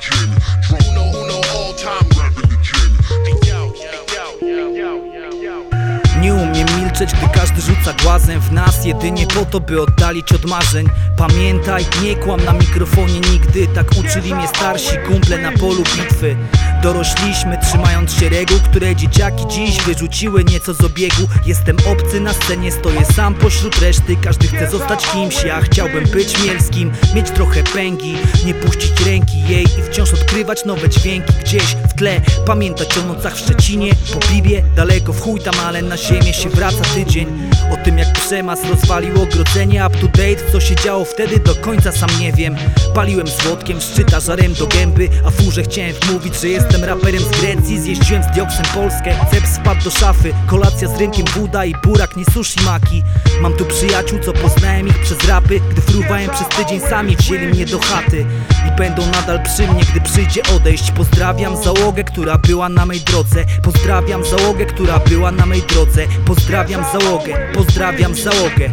Nie umiem milczeć, gdy każdy rzuca głazem w nas, jedynie po to, by oddalić od marzeń. Pamiętaj, nie kłam na mikrofonie nigdy, tak uczyli mnie starsi kumple na polu bitwy. Dorośliśmy, trzymając się reguł, które dzieciaki dziś wyrzuciły nieco z obiegu. Jestem obcy na scenie, stoję sam pośród reszty. Każdy chce zostać kimś, ja chciałbym być Mielskim. Mieć trochę pęgi, nie puścić ręki jej i wciąż odkrywać nowe dźwięki gdzieś w tle. Pamiętać o nocach w Szczecinie, po Bibie, daleko w chuj tam, ale na ziemię się wraca tydzień. O tym jak przemas rozwalił ogrodzenie, up to date, co się działo wtedy do końca sam nie wiem. Paliłem słodkiem, szczyta żarem do gęby, a furze chciałem wmówić, że jestem raperem z Grecji. Zjeździłem z Dioksem Polskę, ceps spadł do szafy, kolacja z rynkiem Buda i burak, nie sushi maki. Mam tu przyjaciół, co poznałem ich przez rapy, gdy fruwałem przez tydzień, sami wzięli mnie do chaty i będą nadal przy mnie, gdy przyjdzie odejść. Pozdrawiam załogę, która była na mej drodze. Pozdrawiam załogę, która była na mej drodze. Pozdrawiam załogę, pozdrawiam załogę.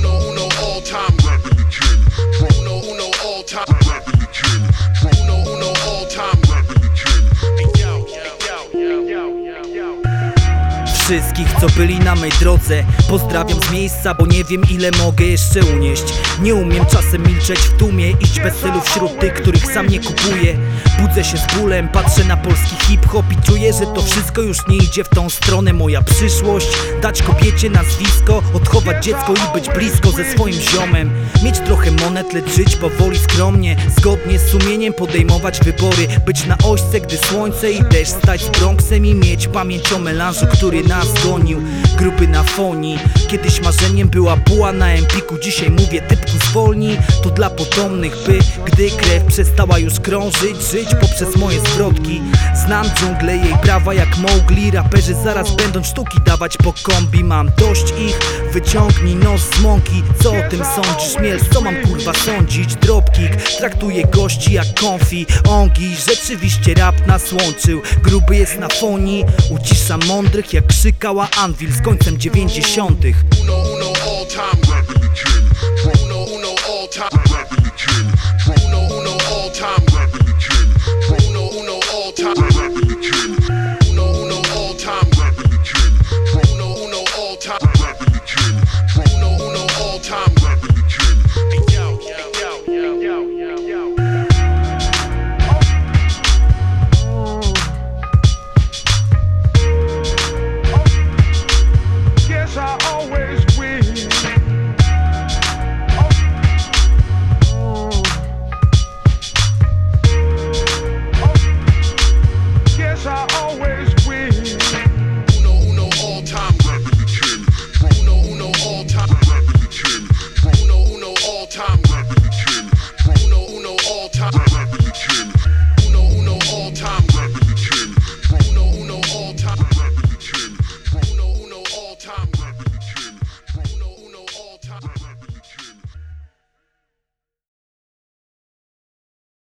Wszystkich, co byli na mej drodze, pozdrawiam z miejsca, bo nie wiem ile mogę jeszcze unieść. Nie umiem czasem milczeć w tłumie, iść bez celu wśród tych, których sam nie kupuję. Budzę się z bólem, patrzę na polski hip-hop i czuję, że to wszystko już nie idzie w tą stronę. Moja przyszłość, dać kobiecie nazwisko, odchować dziecko i być blisko ze swoim ziomem. Mieć trochę monet, lecz żyć powoli, skromnie, zgodnie z sumieniem podejmować wybory. Być na ośce, gdy słońce i deszcz, stać z Bronxem i mieć pamięć o melanżu, który nas gonił. Grupy na fonii, kiedyś marzeniem była buła na Empiku. Dzisiaj mówię typku zwolnij, to dla potomnych, by gdy krew przestała już krążyć, żyć poprzez moje zwrotki. Znam dżunglę, jej prawa jak Mowgli. Raperzy zaraz będą sztuki dawać po kombi. Mam dość ich, wyciągnij nos z mąki. Co o tym sądzisz, Miels? Co mam kurwa sądzić? Dropkick, traktuję gości jak konfi. Ongi, rzeczywiście rap nas łączył. Gruby jest na fonii, ucisza mądrych jak krzykała Anvil z końcem 90.